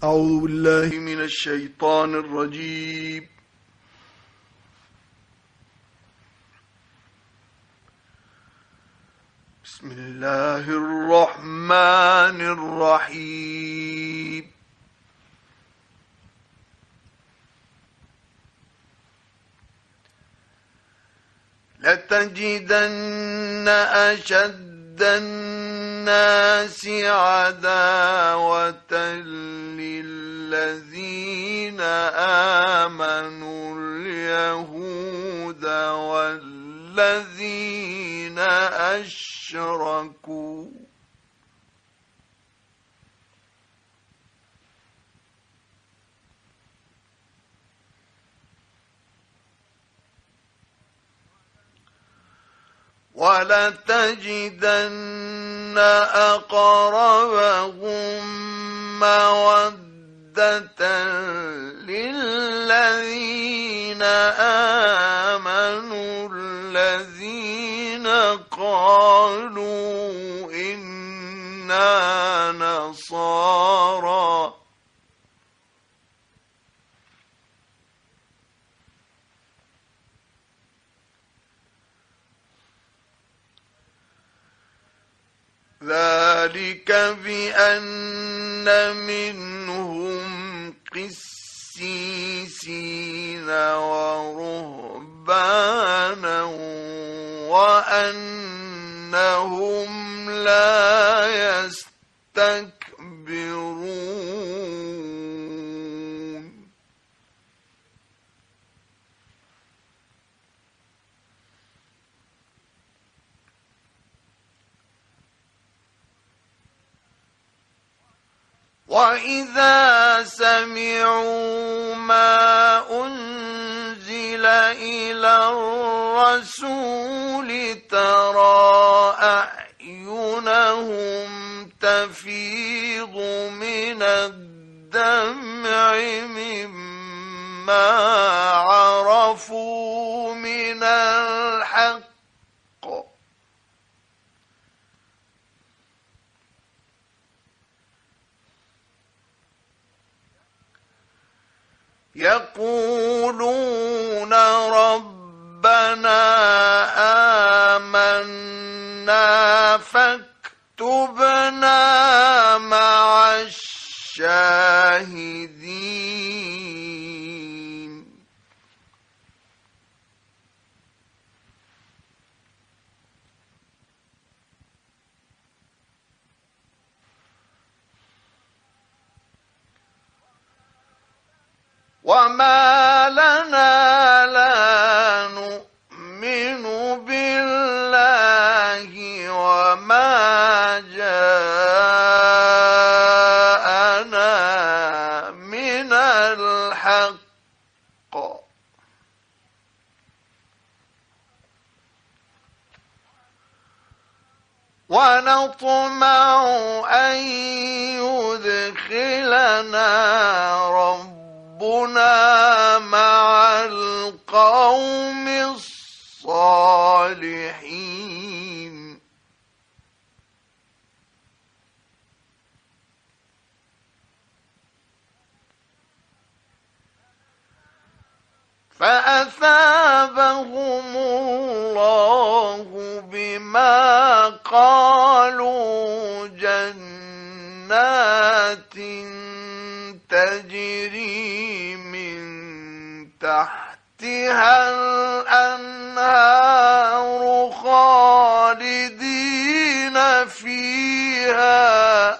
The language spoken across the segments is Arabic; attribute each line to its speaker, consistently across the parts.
Speaker 1: أعوذ بالله من الشيطان الرجيم. بسم الله الرحمن الرحيم. لتجدن أشد الناس عداوة للذين آمنوا اليهود والذين أشركوا ولتجدن أقربهم مودة للذين آمنوا الذين قالوا إنا نصارى ذلك بأن منهم قسيسين ورهبانا وأنهم لا يستكبرون. وَإِذَا سَمِعُوا مَا أُنزِلَ إِلَى الرَّسُولِ تَرَى أَعْيُنَهُمْ تَفِيضُ مِنَ الدَّمْعِ مِمَّا عَرَفُوا مِنَ الْحَقِّ يقولون ربنا آمنا فاكتبنا مع الشاهدين. وما لنا لا نؤمن بالله وما جاءنا من الحق ونطمع أن يدخلنا ربنا مع القوم الصالحين. فأثابهم الله بما قالوا جنات تجري من تحتها الأنهار خالدين فيها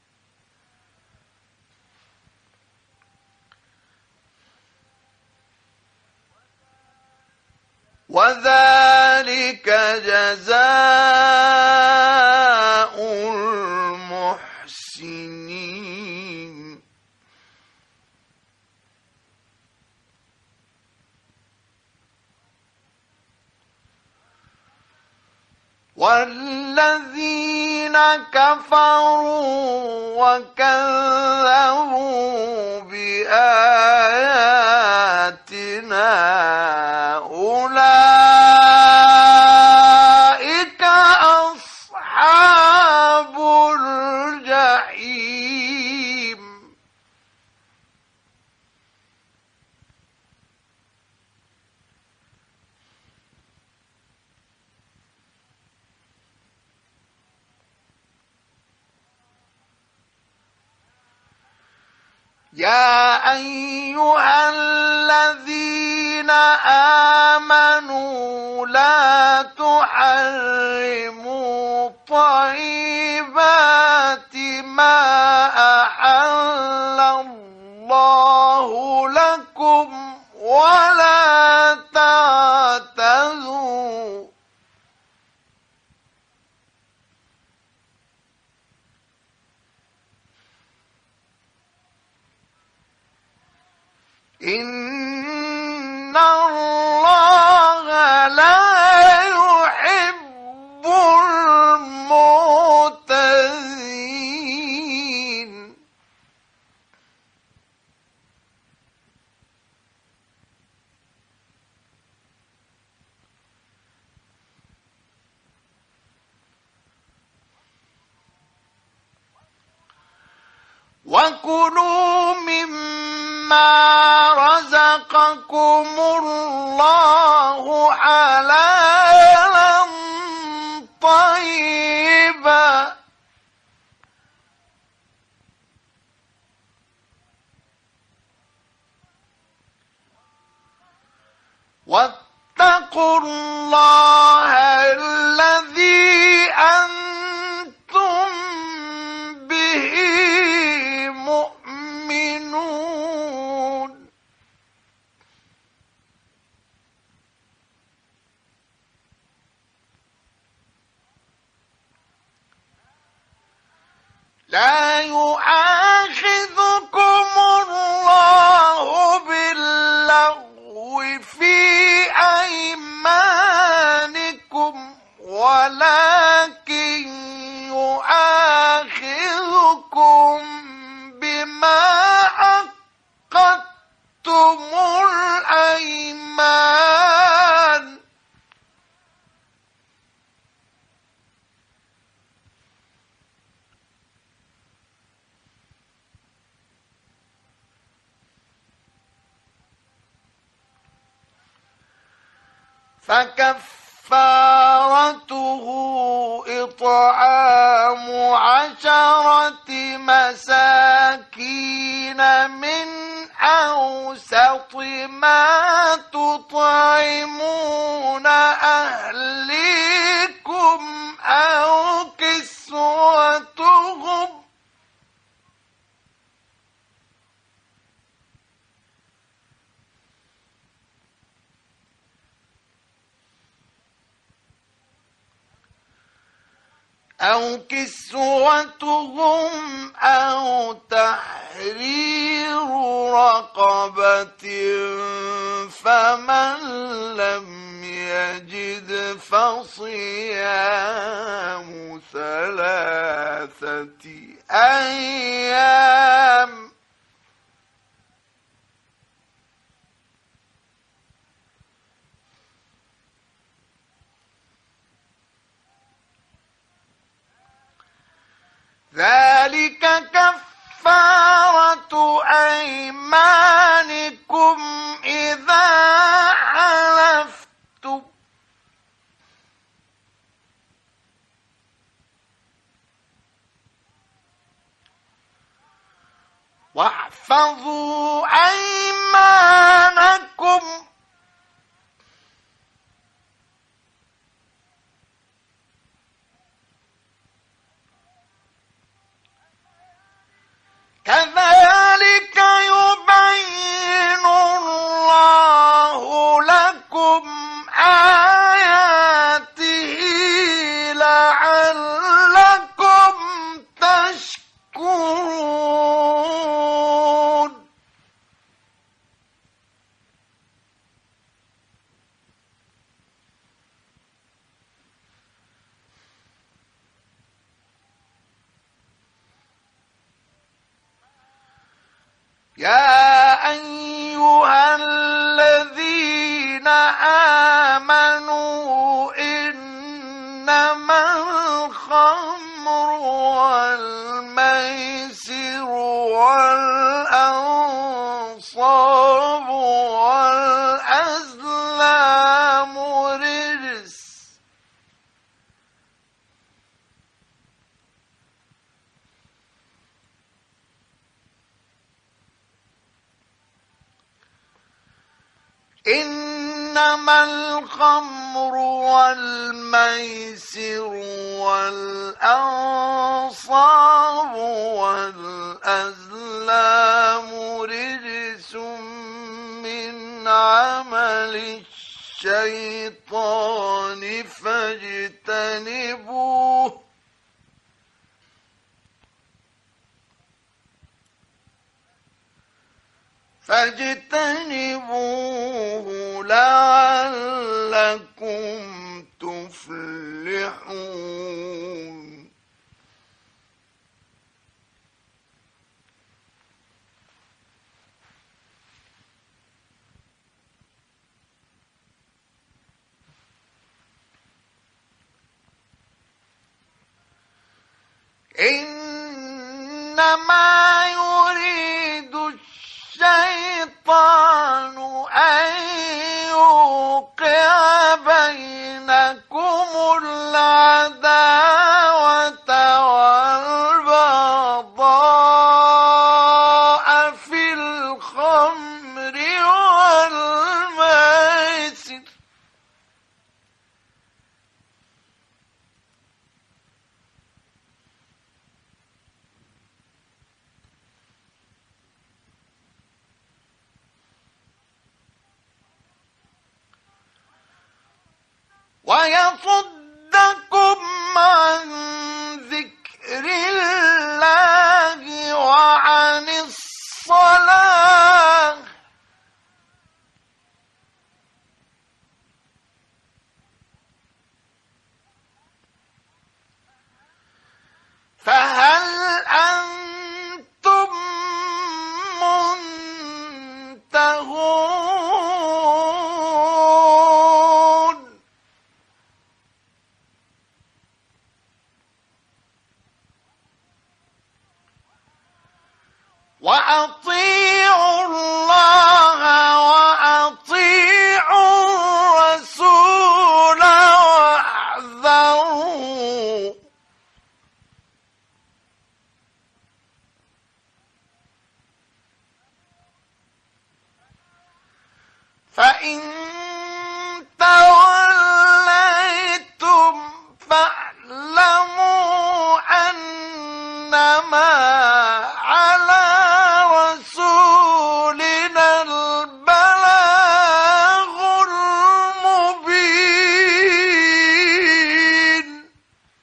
Speaker 1: وذلك جزاء المحسنين. والذين كفروا وكذبوا بآياتنا أولئك أصحاب الجحيم. يا أيها الذين آمنوا لا تحرموا طيبات ما أحل الله لكم ولا تعتدوا إن الله لا يحب المعتدين وكلوا مما رزقكم الله حلالا طيبا واتقوا الله الذي أنتم به مؤمنون لا يؤاخذكم الله باللغو في أيمانكم ولكن يؤاخذكم بما عقدتم الأيمان فكفارته إطعام 10 مساكين من أوسط ما تطعمون أهليكم أو كسوتهم أو تحرير رقبة فمن لم يجد فصيام 3 أيام ذلك كفارة أيمانكم إذا حلفتم واحفظوا أيمانكم كذلك يبين الله لكم آياته لعلكم تشكرون يا أيها الذين آمنوا إنما الخمر والميسر والأنصاب والأزلام رجس إنما الخمر والميسر والأنصاب والأزلام رجس من عمل الشيطان فاجتنبوه لعلكم تفلحون. إنما يريد الشيطان أن يوقع بينكم العداوة والبغضاء في الخمر والميسر ويصدكم عن ذكر الله وعن الصلاة فهل أنتم منتهون؟ وأطيعوا الله وأطيعوا الرسول واحذروا فإن توليتم فاعلموا أنما على رسولنا البلاغ المبين.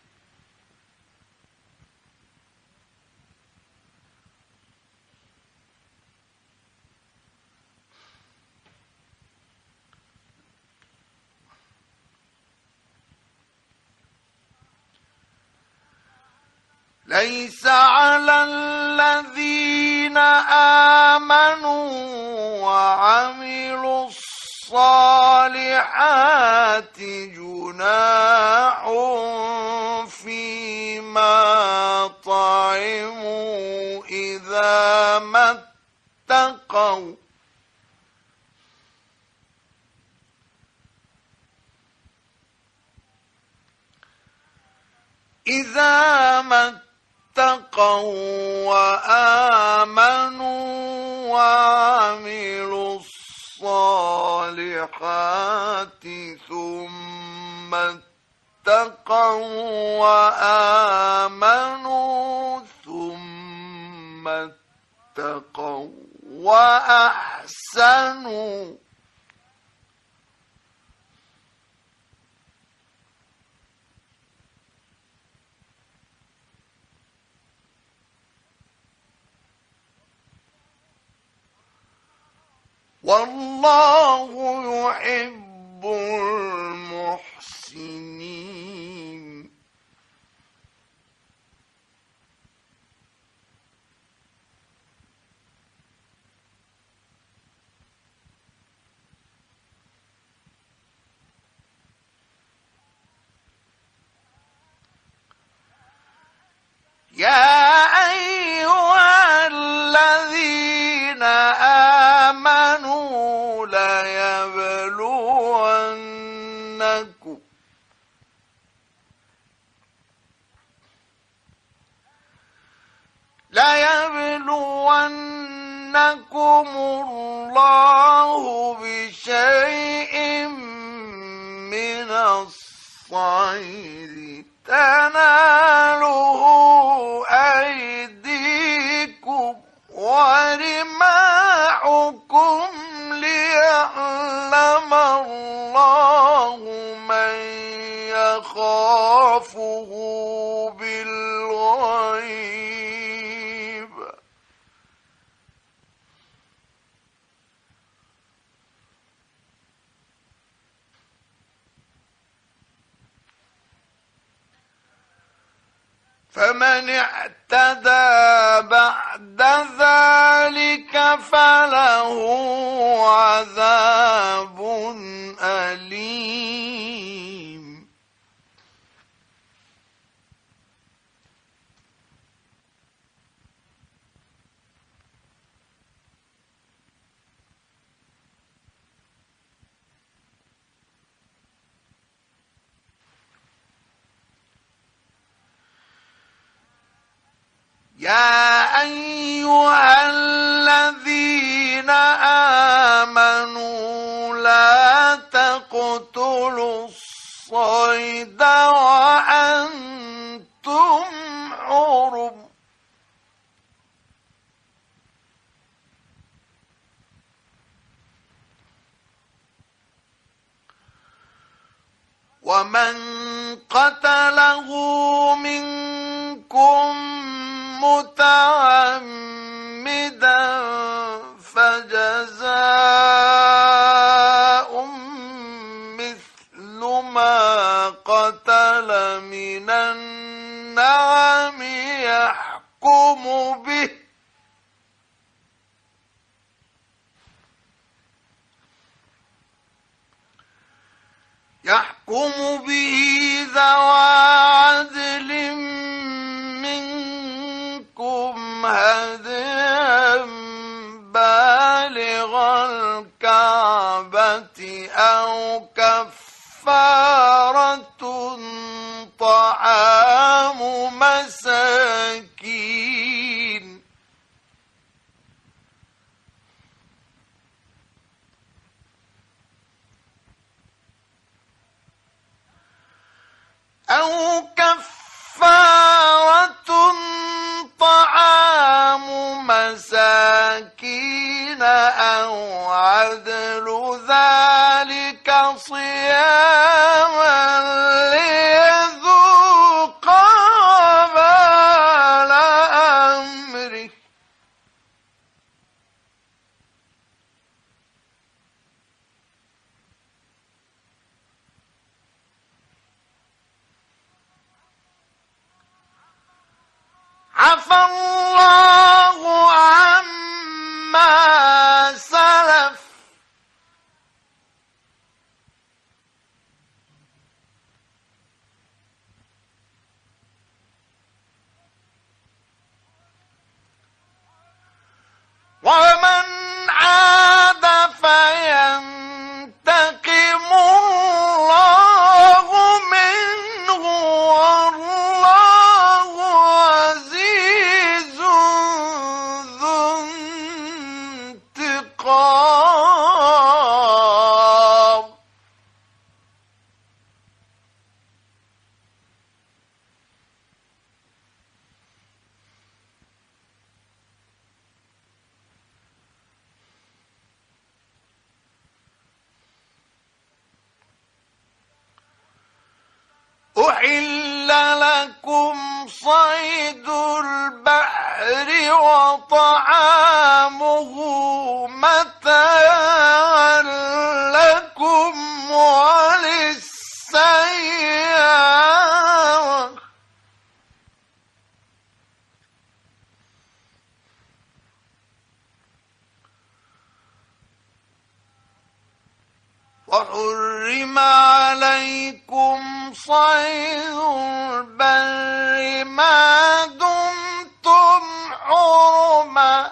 Speaker 1: ليس على الذين آمنوا وعملوا الصالحات جناح فيما طعموا إذا ما اتقوا وآمنوا وعملوا الصالحات ثم اتقوا وآمنوا ثم اتقوا وأحسنوا والله يحب المحسنين. يا أيها الذين آمنوا ليبلونكم الله بشيء الصيد تناله أيديكم ورماحكم ليعلم الله من يخافه بالغيب. فمن اعتدى بعد ذلك فله عذاب أليم. يا أيها الذين آمنوا لا تقتلوا الصيد وأنتم حرم ومن قتله منكم متعمدا فجزاء مثل ما قتل من النعم يحكم به ذوى عدل منكم هديا بالغ الكعبة أو كفارة طعام مساكين أو عدل ذلك صياما ليذوق وبال أمره عفى الله عما سلف ومن عاد فينتقم الله منه والله عزيز ذو انتقام. أحل لكم صيد البحر وطعامه متاعا لكم وللسيارة وحرم عليكم صيد البر ما دمتم حرما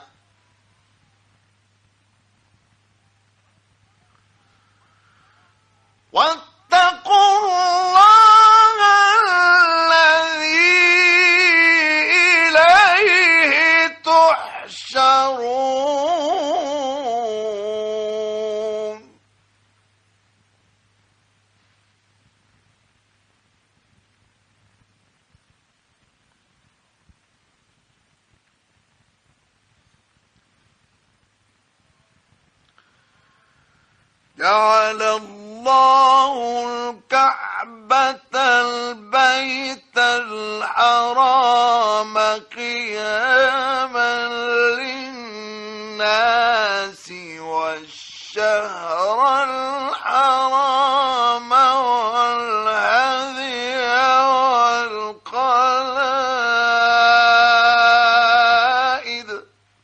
Speaker 1: واتقوا الله الذي إليه تحشرون. جعل الله الكعبة البيت الحرام قياما للناس والشهر الحرام والهدي والقلائد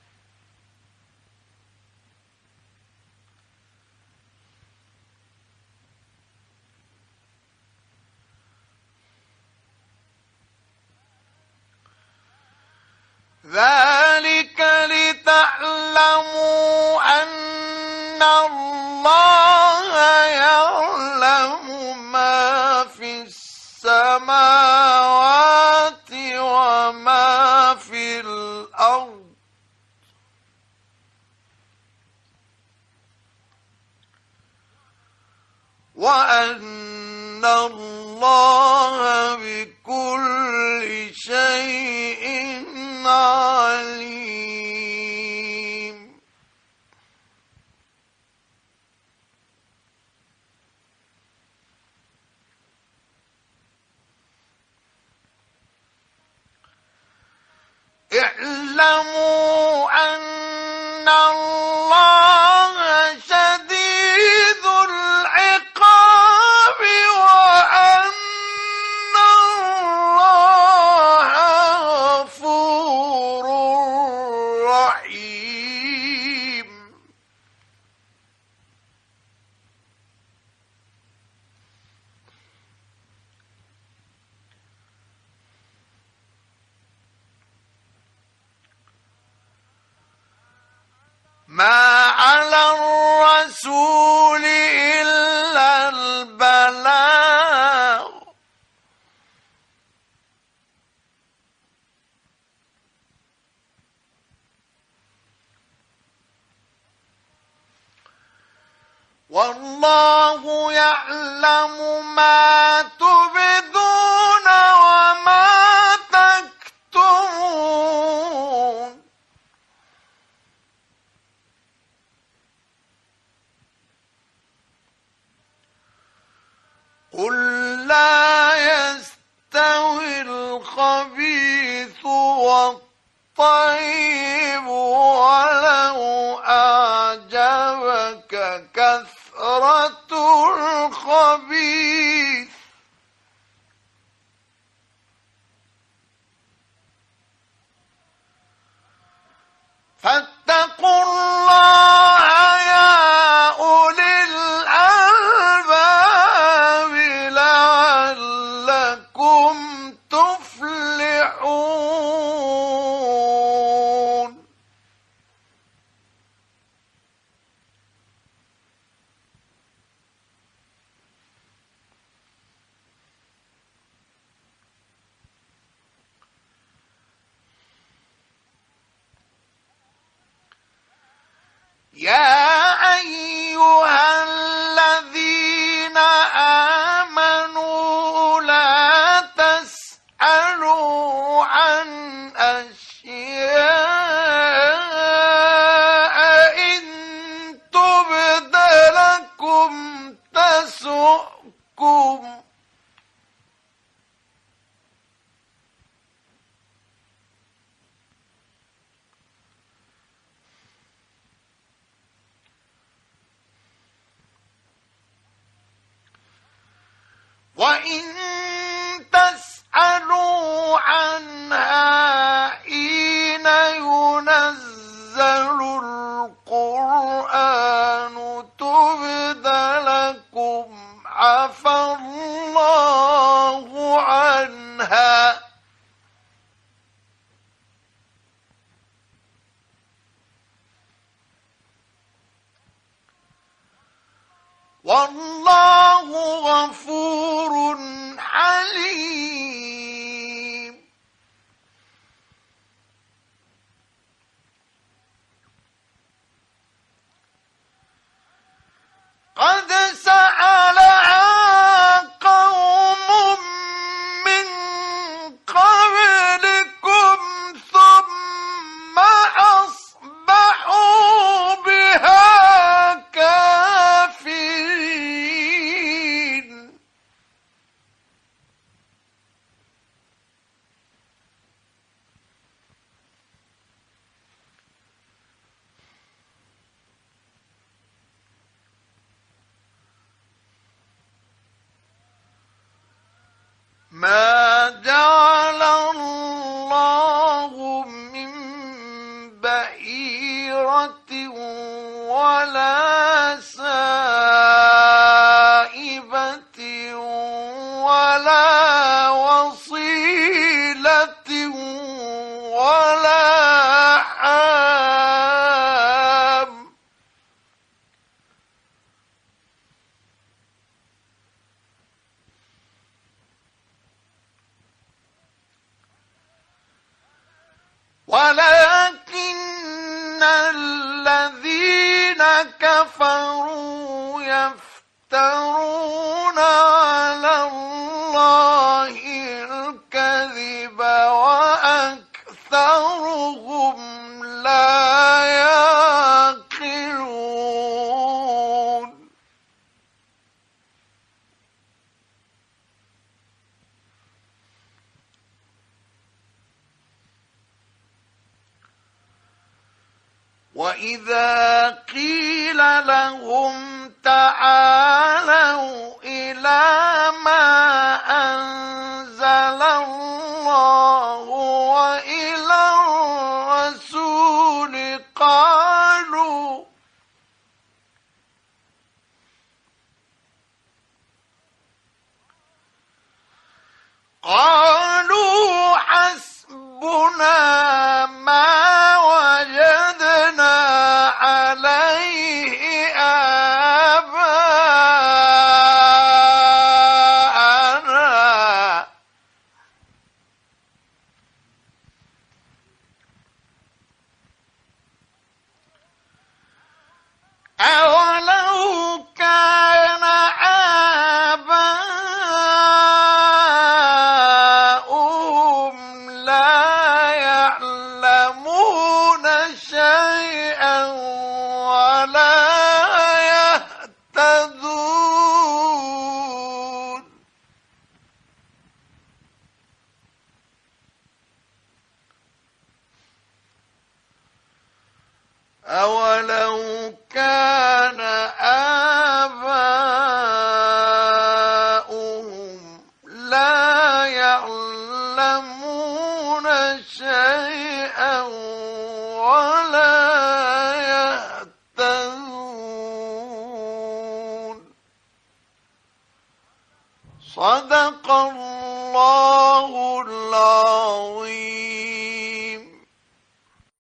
Speaker 1: ذلك لتعلموا أن الله يعلم ما في السماوات وما في الأرض وأن الله بكل شيء عليم. اعلموا أن الله شديد العقاب وأن الله غفور رحيم. ما على الرسول إلا البلاغ والله يعلم ما تبدون وما تكتمون. قل لا يستوي الخبيث والطيب ولو أعجبك كثرة الخبيث فاتقوا الله يا أولي الألباب لعلكم تفلحون. يا أيها الذين آمنوا لا تسألوا عن أشياء إن تبد لكم تسؤكم وإن تسألوا عنها حين ينزل القرآن تبد لكم عفا الله عنها والله غفور حليم. قد سألها قوم من قبلكم ثم أصبحوا بها كافرين.
Speaker 2: ولا سائبة ولا وصيلة ولا حام. ولكن الذين كفروا يفترون على الله الكذب وأكثرهم لا يعقلون. وإذا قيل لهم تعالوا إلى ما أنزل الله وإلى الرسول قالوا حسبنا ما وجدنا عليه آباءنا. أولو كان آباؤهم لا يعلمون شيئا ولا يهتدون. أولو كان آباؤهم لا يعلمون شيئا ولا يهتدون. صدق الله العظيم.